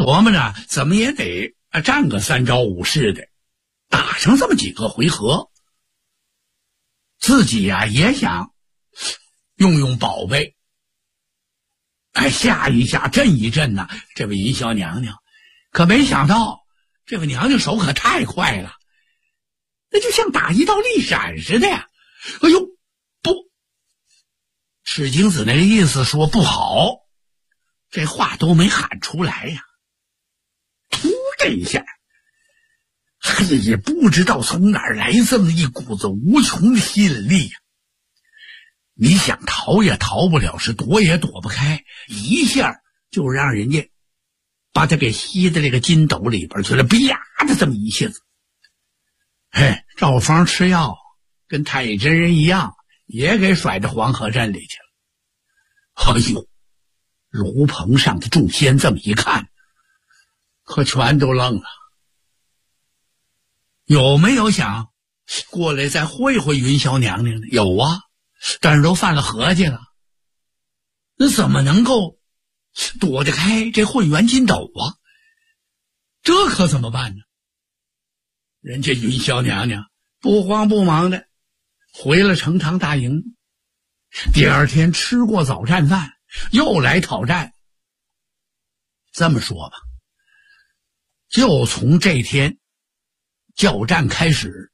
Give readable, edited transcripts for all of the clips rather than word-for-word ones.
琢磨着怎么也得战个3招5式的，打上这么几个回合，自己也想用宝贝吓一吓震一震呐这位云霄娘娘。可没想到这位娘娘手可太快了，那就像打一道利闪似的呀。哎呦，不，赤精子那个意思说不好，这话都没喊出来呀。突这一下，也不知道从哪儿来这么一股子无穷的吸引力呀。你想逃也逃不了，是躲也躲不开，一下就让人家把他给吸到这个筋斗里边去了，啪的这么一下子。赵方吃药跟太乙真人一样，也给甩到黄河镇里去了。哎呦，卢棚上的众仙这么一看，可全都愣了。有没有想过来再会会云霄娘娘的？有啊，但是都犯了合计了，那怎么能够躲得开这混元金斗啊？这可怎么办呢？人家云霄娘娘不慌不忙的回了成汤大营，第二天吃过早战饭，又来讨战。这么说吧，就从这天教战开始，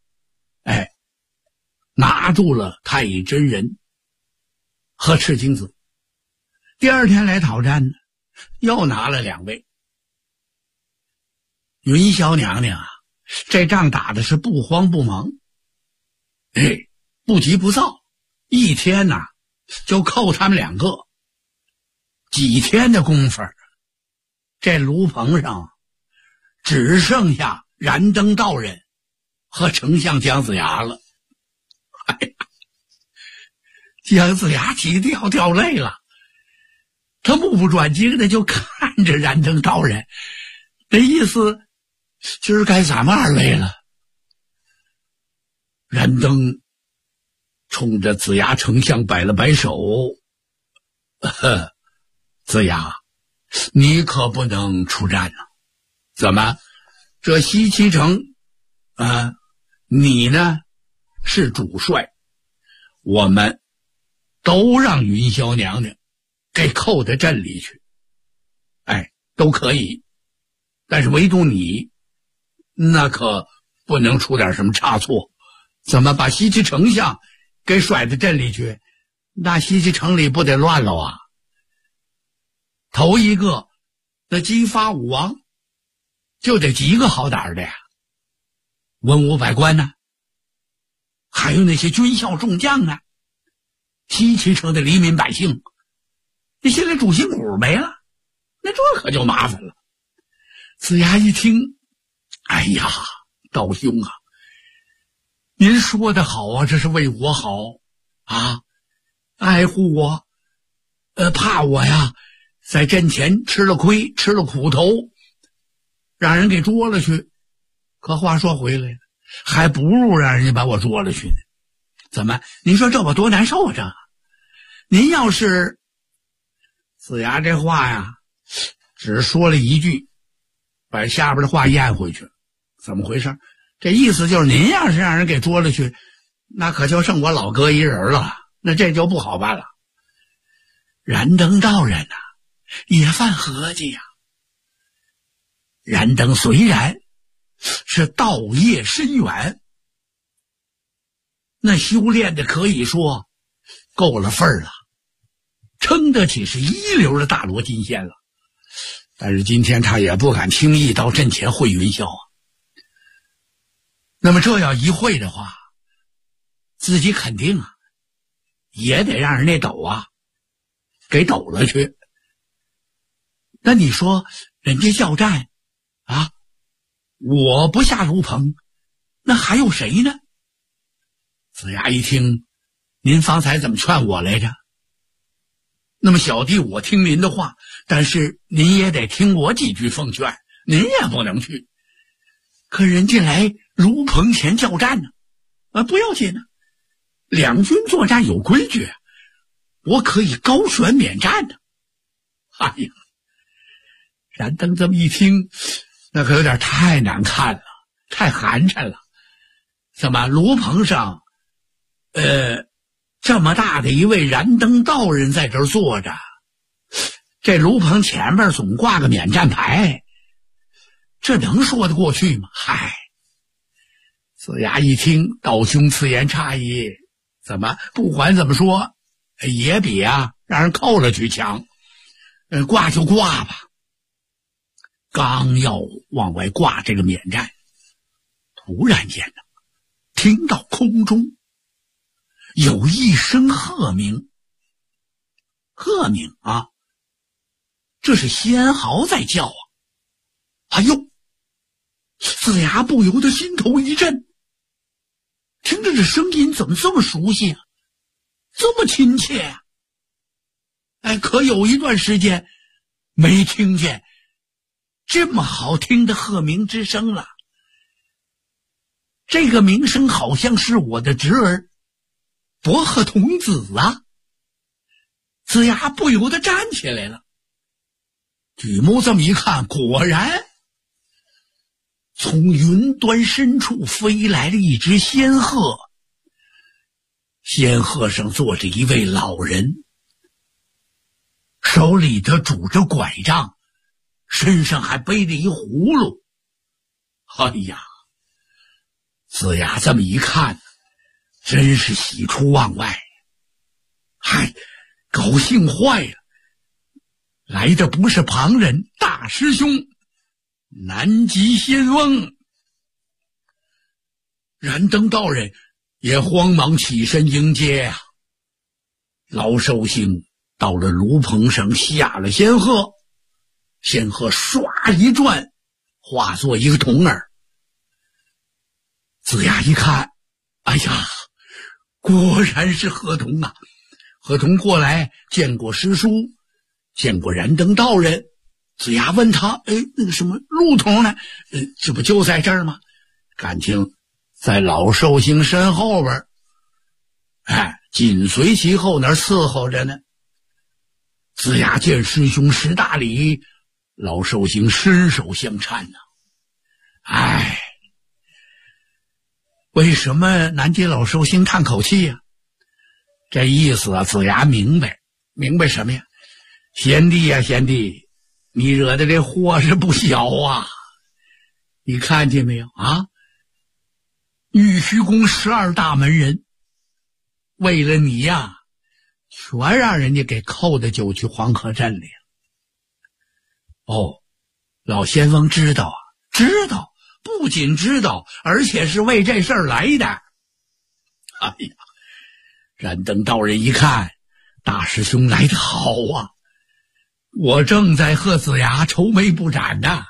拿住了太乙真人和赤精子。第二天来讨战呢，又拿了2位。云霄娘娘这仗打的是不慌不忙，不急不躁，一天就扣他们2个。几天的功夫，这炉棚上只剩下燃灯道人和丞相姜子牙了。姜子牙急得要掉泪了，他目不转睛的就看着燃灯道人，那意思今儿该咱们2位了。燃灯冲着子牙丞相摆了摆手，子牙，你可不能出战啊！怎么，这西岐城你呢是主帅，我们都让云霄娘娘给扣到镇里去，都可以，但是唯独你那可不能出点什么差错。怎么把西岐丞相给甩到镇里去？那西岐城里不得乱了啊！头一个那姬发武王就得几个好胆的呀，文武百官呢，还有那些军校众将呢，西岐城的黎民百姓，那现在主心骨没了，那这可就麻烦了。子牙一听，哎呀，道兄啊，您说的好啊，这是为我好啊，爱护我，怕我呀在阵前吃了亏，吃了苦头，让人给捉了去。可话说回来了，还不如让人家把我捉了去呢。怎么？您说这我多难受啊！这您要是……子牙这话呀，只说了一句，把下边的话咽回去。怎么回事？这意思就是您要是让人给捉了去，那可就剩我老哥一人了，那这就不好办了。燃灯道人也犯合计呀。燃灯虽然是道业深远，那修炼的可以说够了份儿了，称得起是一流的大罗金仙了，但是今天他也不敢轻易到阵前会云霄啊。那么这要一会的话，自己肯定也得让人那斗给斗了去。那你说人家叫战我不下炉棚，那还有谁呢？子牙一听，您方才怎么劝我来着？那么小弟我听您的话，但是您也得听我几句奉劝，您也不能去。可人家来炉棚前叫战呢，不要紧两军作战有规矩，我可以高悬免战呢。哎呀， 燃灯这么一听，那可有点太难看了，太寒碜了。怎么炉棚上这么大的一位燃灯道人在这儿坐着，这炉棚前面总挂个免战牌，这能说得过去吗？嗨，子牙一听，道兄此言差矣，怎么不管怎么说也比让人扣了去强，挂就挂吧。刚要往外挂这个免战，突然间呢，听到空中有一声鹤鸣。鹤鸣啊，这是仙豪在叫啊！哎呦，子牙不由得心头一震，听着这声音怎么这么熟悉啊，这么亲切啊！可有一段时间没听见这么好听的鹤鸣之声了。这个鸣声好像是我的侄儿伯鹤童子啊！子牙不由得站起来了，举目这么一看，果然从云端深处飞来了一只仙鹤，仙鹤上坐着一位老人，手里头拄着拐杖，身上还背着一葫芦。哎呀，子牙这么一看，真是喜出望外，嗨，高兴坏了。来的不是旁人，大师兄南极仙翁。燃灯道人也慌忙起身迎接啊。老寿星到了炉棚上，下了仙鹤，仙鹤唰一转，化作一个童儿。子牙一看，哎呀，果然是鹤童啊！鹤童过来见过师叔，见过燃灯道人。子牙问他，那个什么陆童呢？这不就在这儿吗？感情在老寿星身后边，紧随其后那儿伺候着呢。子牙见师兄识大礼，老寿星伸手相搀呢。为什么南极老寿星叹口气呀？这意思啊，子牙明白什么呀？贤弟呀，贤弟，你惹的这祸是不小啊！你看见没有啊？玉虚宫12大门人为了你呀，全让人家给扣的就去黄河镇里了。老仙翁知道啊，知道，不仅知道，而且是为这事儿来的。哎呀，燃灯道人一看，大师兄来得好啊！我正在和子牙愁眉不展呢，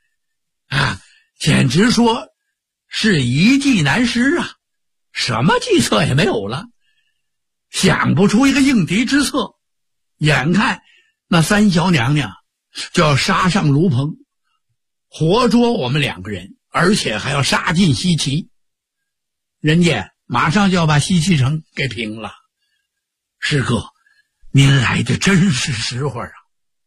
简直说是一计难施啊，什么计策也没有了，想不出一个应敌之策。眼看那三小娘娘就要杀上炉棚，活捉我们2个人，而且还要杀进西岐，人家马上就要把西岐城给平了。师哥，您来的真是时候啊！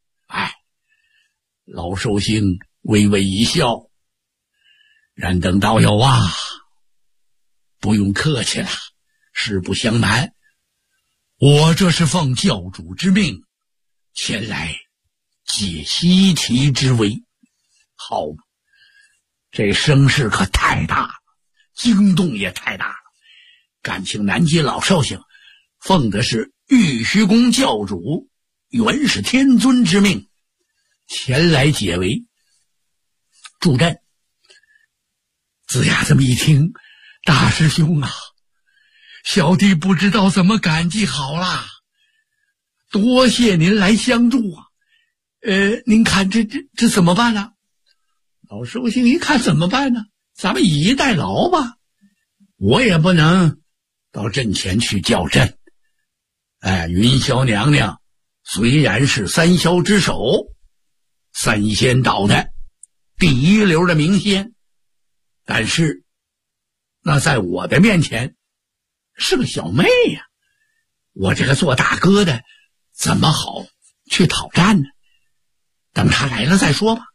老寿星微微一笑，燃灯道友啊，不用客气了，实不相瞒，我这是奉教主之命前来解西岐之围。好，这声势可太大了，惊动也太大了，感情南极老寿星奉的是玉虚宫教主元始天尊之命，前来解围助阵。子牙这么一听，大师兄啊，小弟不知道怎么感激好啦，多谢您来相助啊。您看这怎么办呢？老寿星一看怎么办呢？咱们以逸待劳吧，我也不能到阵前去叫阵。云霄娘娘虽然是3霄之首，3仙岛的第一流的名仙，但是那在我的面前是个小妹呀，我这个做大哥的怎么好去讨战呢？ 等他来了再说吧。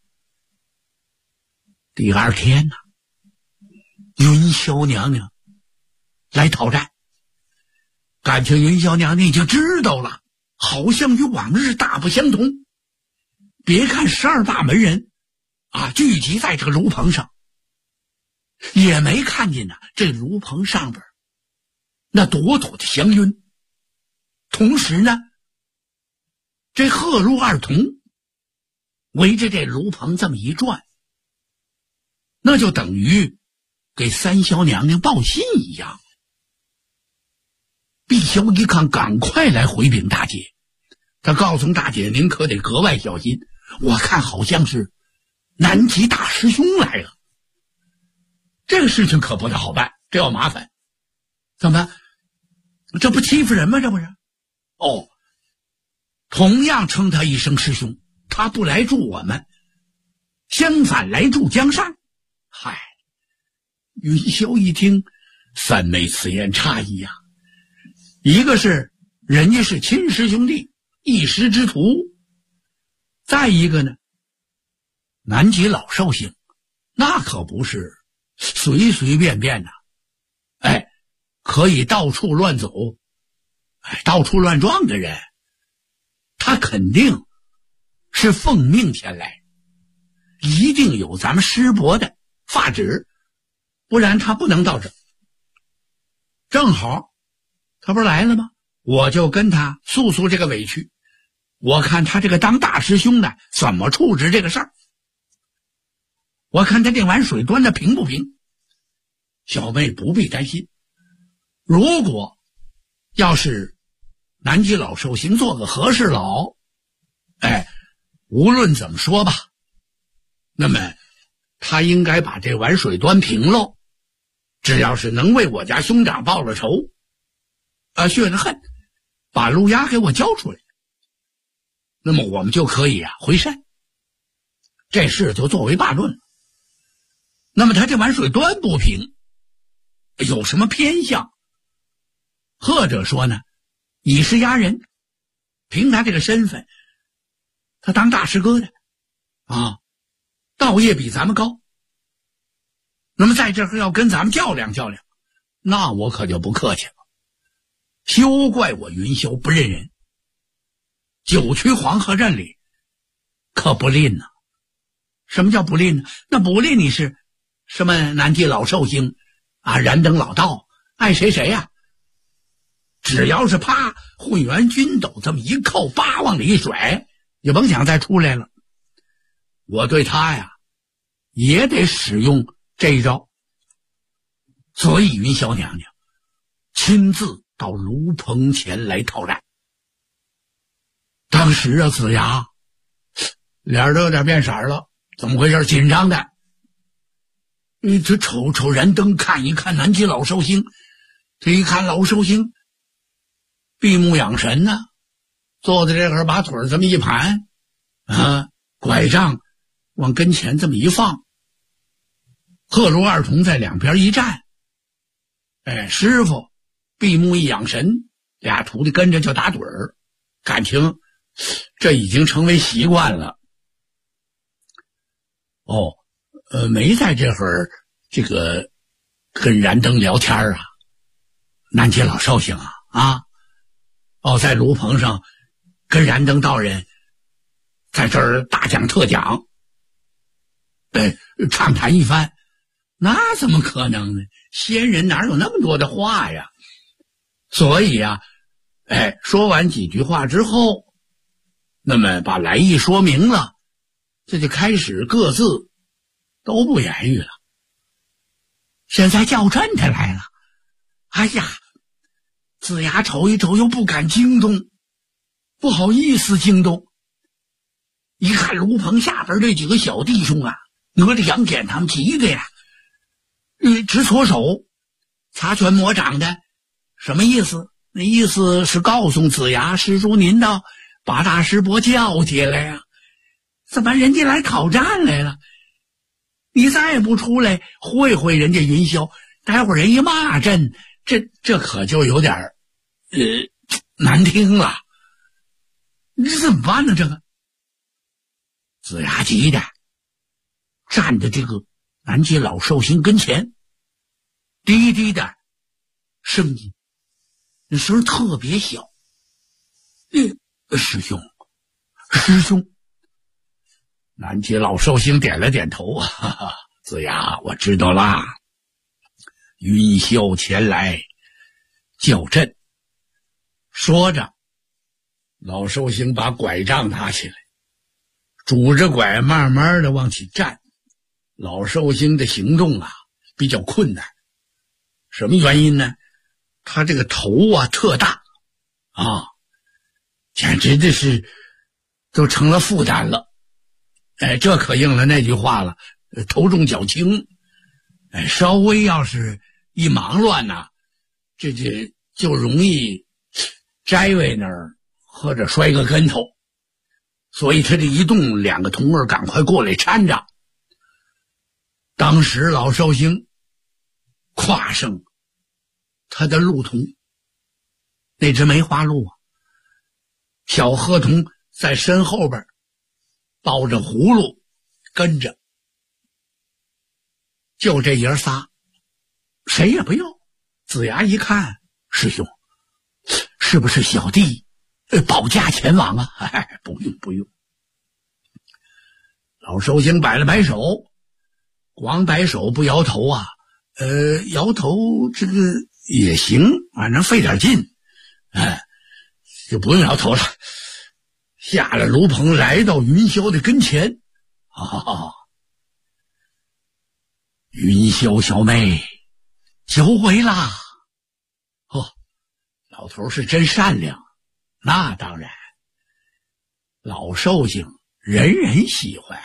第二天呢，云霄娘娘来讨债，感情云霄娘娘已经知道了，好像与往日大不相同。别看12大门人聚集在这个炉棚上，也没看见呢这炉棚上边那朵朵的香晕。同时呢，这鹤禄二童围着这炉棚这么一转，那就等于给三霄娘娘报信一样。碧霄一看，赶快来回禀大姐，他告诉大姐，您可得格外小心，我看好像是南极大师兄来了。这个事情可不太好办，这要麻烦。怎么？这不欺负人吗？这不是？同样称他一声师兄，他不来助我们，相反来助江山。嗨，云霄一听，三妹此言差矣呀。一个是人家是亲师兄弟，一师之徒，再一个呢，南极老寿星那可不是随随便便的可以到处乱走到处乱撞的人，他肯定是奉命前来，一定有咱们师伯的法旨，不然他不能到这。正好他不是来了吗？我就跟他诉诉这个委屈，我看他这个当大师兄的怎么处置这个事儿，我看他这碗水端的平不平。小妹不必担心，如果要是南极老寿星做个和事佬，无论怎么说吧，那么他应该把这碗水端平喽。只要是能为我家兄长报了仇血了恨，把陆压给我交出来，那么我们就可以回山，这事就作为罢论了。那么他这碗水端不平，有什么偏向，或者说呢，以势压人，凭他这个身份，他当大师哥的道业比咱们高，那么在这儿要跟咱们较量较量，那我可就不客气了。休怪我云霄不认人，九曲黄河阵里可不吝呢。什么叫不吝呢？那不吝你是什么南极老寿星燃灯老道，爱谁谁呀。只要是啪混元军斗这么一扣，叭往里一甩，也甭想再出来了。我对他也得使用这一招。所以云霄娘娘亲自到炉棚前来讨债。当时子牙脸都有点变色了，怎么回事？紧张的。这瞅瞅燃灯，看一看南极老寿星，这一看老寿星闭目养神呢，坐在这块把腿这么一盘拐杖往跟前这么一放，鹤禄二童在两边一站，师傅闭目一养神，俩徒弟跟着就打盹儿，感情这已经成为习惯了。没在这会儿这个跟燃灯聊天南极老寿星在炉棚上跟燃灯道人在这儿大讲特讲，畅谈一番，那怎么可能呢？仙人哪有那么多的话呀？所以说完几句话之后，那么把来意说明了，这就开始各自都不言语了。现在叫阵的来了，子牙瞅一瞅又不敢惊动，不好意思惊动。一看炉棚下边这几个小弟兄哪吒杨戬他们急的直搓手，擦拳抹掌的。什么意思？那意思是告诉子牙，师叔您到把大师伯叫起来呀，怎么人家来讨战来了？你再也不出来会会人家云霄，待会儿人一骂阵，这可就有点难听了。你怎么办呢？这个子牙急的站在这个南极老寿星跟前，低低的声音，那声特别小。师兄，师兄。南极老寿星点了点头，哈哈，子牙，我知道啦。云霄前来叫阵。说着，老寿星把拐杖拿起来，拄着拐慢慢的往起站。老寿星的行动啊比较困难，什么原因呢？他这个头啊特大啊，简直的是都成了负担了。这可应了那句话了，头重脚轻。稍微要是一忙乱呐，这就容易摘位那儿或者摔个跟头。所以他这一动，两个童儿赶快过来搀着。当时老寿星跨上他的鹿童，那只梅花鹿啊，小鹤童在身后边抱着葫芦跟着，就这爷仨，谁也不要。子牙一看，师兄，是不是小弟保驾前往啊？不用不用。老寿星摆了摆手，光摆手不摇头啊，摇头这个也行，反正费点劲，就不用摇头了。下了炉棚，来到云霄的跟前。云霄小妹，久违啦！老头是真善良。那当然，老寿星人人喜欢。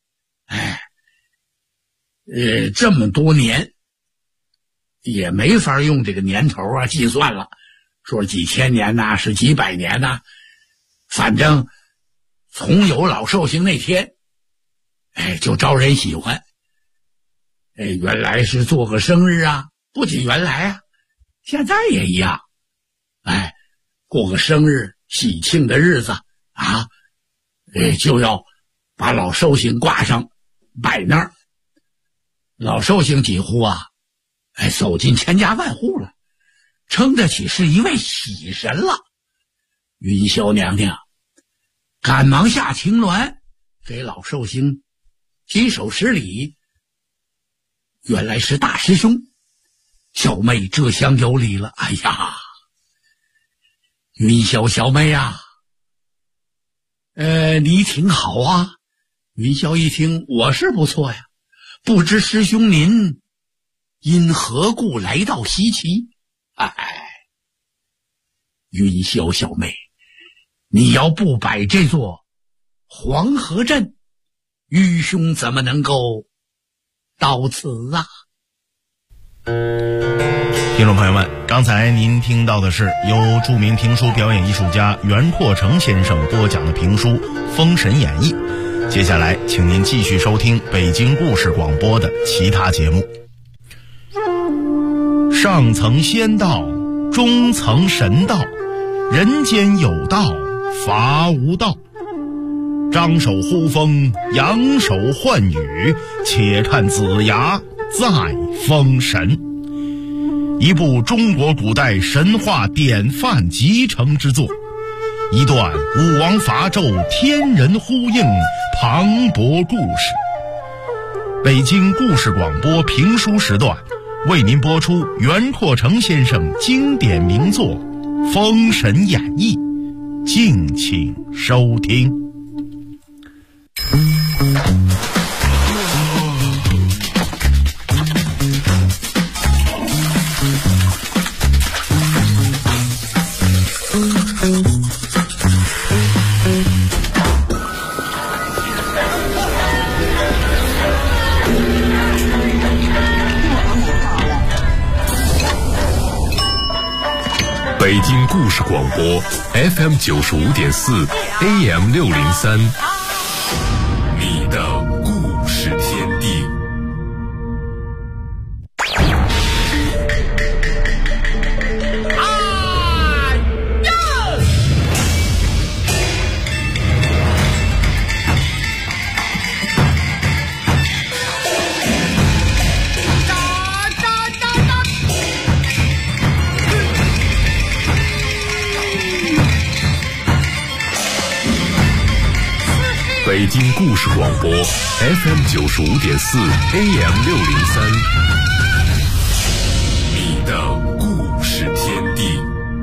这么多年也没法用这个年头啊计算了，说几千年呐，是几百年呐，反正从有老寿星那天，就招人喜欢。原来是做个生日啊，不仅原来啊，现在也一样。过个生日喜庆的日子啊，就要把老寿星挂上摆那儿。老寿星几乎啊，走进千家万户了，称得起是一位喜神了。云霄娘娘赶忙下青鸾，给老寿星稽首施礼。原来是大师兄，小妹这厢有礼了。哎呀，云霄小妹啊，你挺好啊。云霄一听，我是不错呀，不知师兄您因何故来到西岐？云霄小妹，你要不摆这座黄河阵，愚兄怎么能够到此啊？ 听众朋友们，刚才您听到的是由著名评书表演艺术家袁阔成先生播讲的评书《封神演义》。接下来请您继续收听北京故事广播的其他节目。上层仙道，中层神道，人间有道，伐无道。张手呼风，扬手唤雨，且看子牙再封神。一部中国古代神话典范集成之作，一段武王伐纣天人呼应磅礴故事。北京故事广播评书时段为您播出袁阔成先生经典名作《封神演义》，敬请收听。 北京故事广播 FM 95.4 AM 603，你的故事天地。 京故事广播 FM 95.4 AM 603，你的故事天地。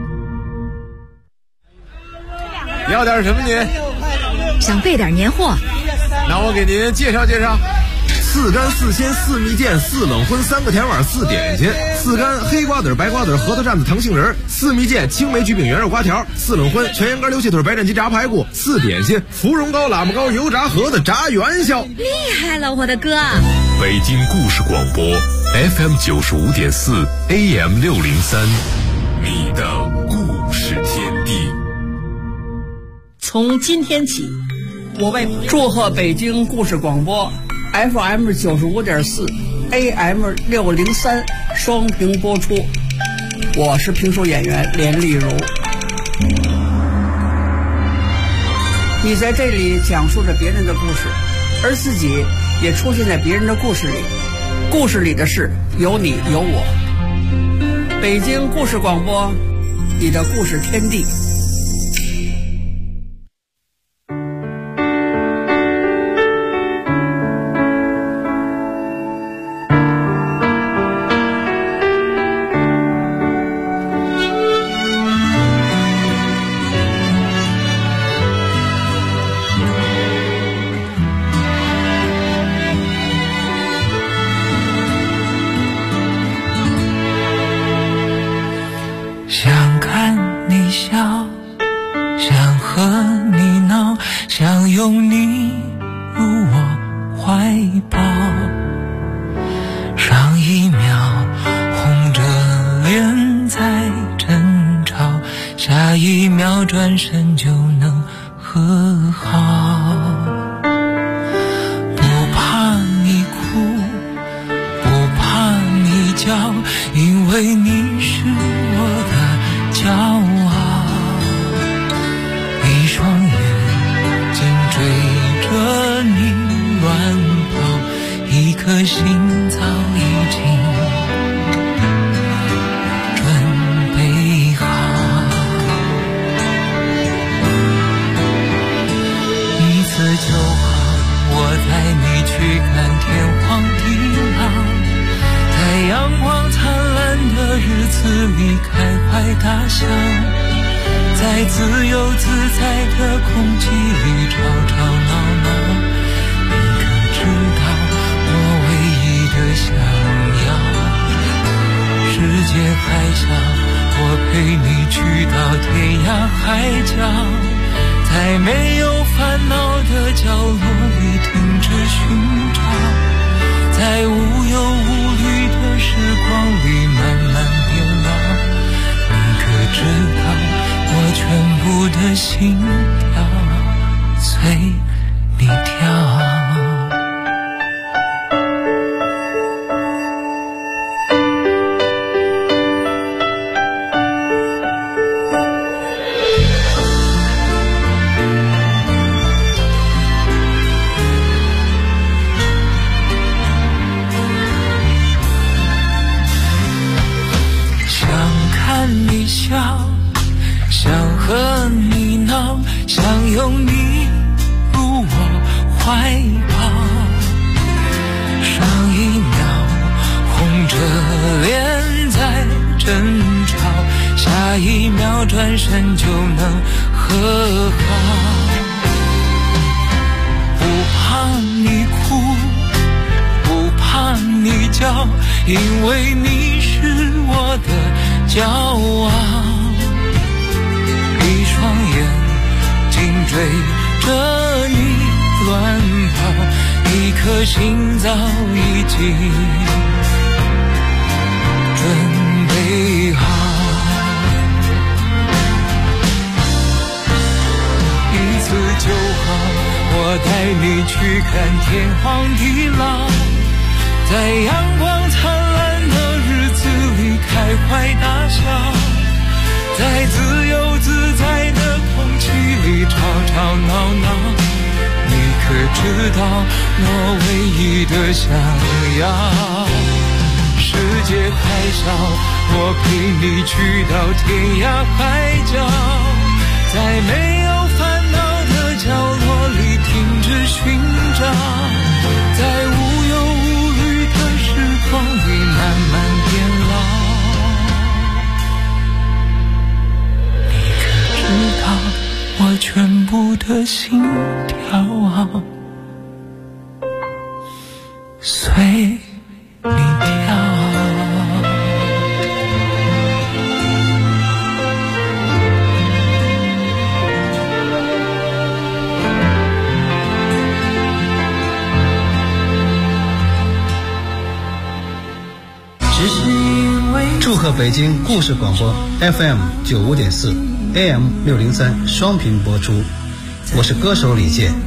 要点什么您？ 想备点年货。 那我给您介绍介绍。4干4鲜4蜜饯4冷荤3个甜碗4点心，4干黑瓜子白瓜子核桃蘸子糖杏仁，4蜜饯青梅焗饼圆肉瓜条，4冷荤全羊肝溜气腿白斩鸡炸排骨，4点心芙蓉糕喇嘛糕油炸盒子炸元宵。 厉害了，我的哥！ 北京故事广播 FM 95.4 AM 603，你的故事天地。 从今天起，我为祝贺北京故事广播FM 95.4 AM 603双屏播出。我是评书演员连丽如。你在这里讲述着别人的故事，而自己也出现在别人的故事里，故事里的事有你有我。北京故事广播，你的故事天地。 想看你笑，想和你闹，想拥你入我怀抱。上一秒红着脸在争吵，下一秒转身就能和好。不怕你哭，不怕你叫，因为你是我的骄傲。一双眼睛追着你乱跑，一颗心早已经准备好。一次就好，我带你去看天荒地老，在阳光灿烂的日子里开怀大笑，在自由自在的空气里吵吵闹闹。你可知道我唯一的想要？世界还小，我陪你去到天涯海角，在没有烦恼的角落里停止寻找，在无忧无虑的时光里慢慢变老。你可知道我全部的心跳随你跳。想和你闹，想拥你入我怀抱。上一秒红着脸在争吵，下一秒转身就能和好。不怕你哭，不怕你叫，因为你是我的骄傲。一双眼睛追着你乱跑，一颗心早已经准备好。一次就好，我带你去看天荒地老，在阳光灿烂的日子里开怀大笑，在自由自在的空气里吵吵闹闹。你可知道我唯一的想要？世界还小，我陪你去到天涯海角，在没有烦恼的角落里停止着寻找，在无忧无虑的时光里慢慢变老。你可知道我全部的心跳啊，随你飘。 祝贺北京故事广播 FM 95.4 AM 603双频播出，我是歌手李健。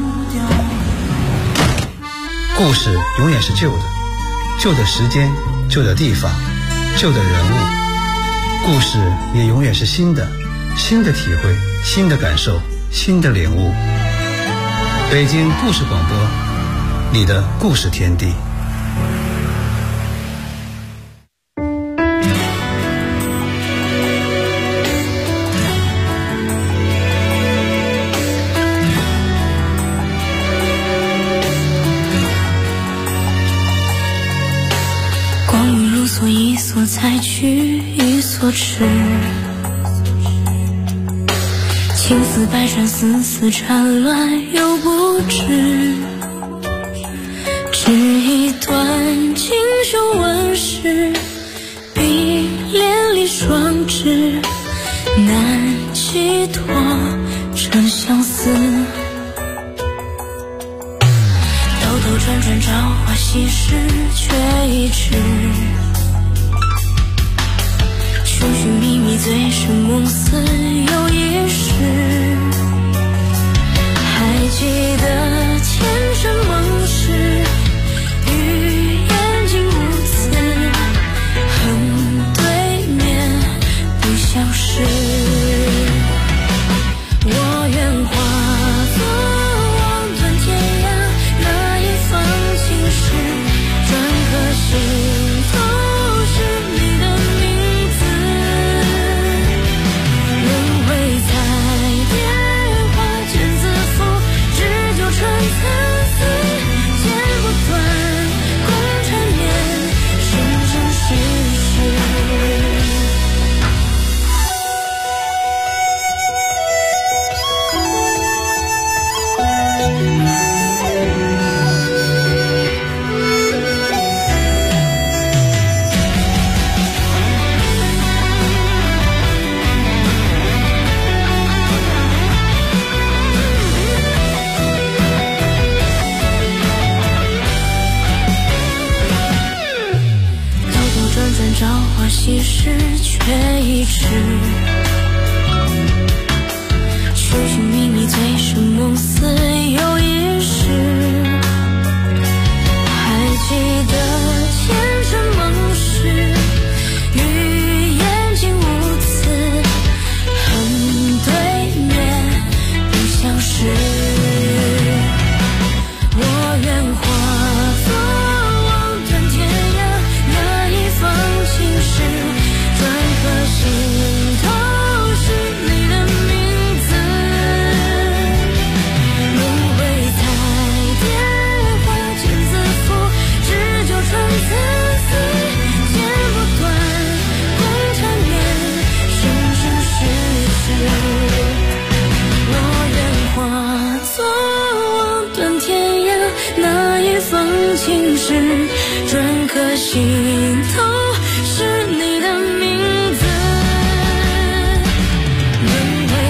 故事永远是旧的，旧的时间，旧的地方，旧的人物。故事也永远是新的，新的体会，新的感受，新的领悟。北京故事广播，你的故事天地。 一所采取一所吃，情丝百转，丝丝缠乱又不知，只一段锦绣纹饰，碧连理双枝，难寄托成相思。兜兜转转，朝花夕拾，却一直寻寻觅觅，醉生梦死又一世。还记得前尘梦事，与眼睛无词，恨对面不相识。我愿化作望断天涯那一方青石，转颗心都是你的名字。轮回在电话间自负，只纠缠参差，剪不断共缠绵，生生世世。朝花夕拾，却一直寻寻觅觅，醉生梦死又一世。还记得前尘梦事，与眼睛无词，恨对面不相识。我愿化作望断天涯那一方青石，转颗心都是你的名字。轮回在电话间自负，只纠缠参差，剪不断共缠绵，生生世世。我愿化作望断天涯那一方青石，转颗心头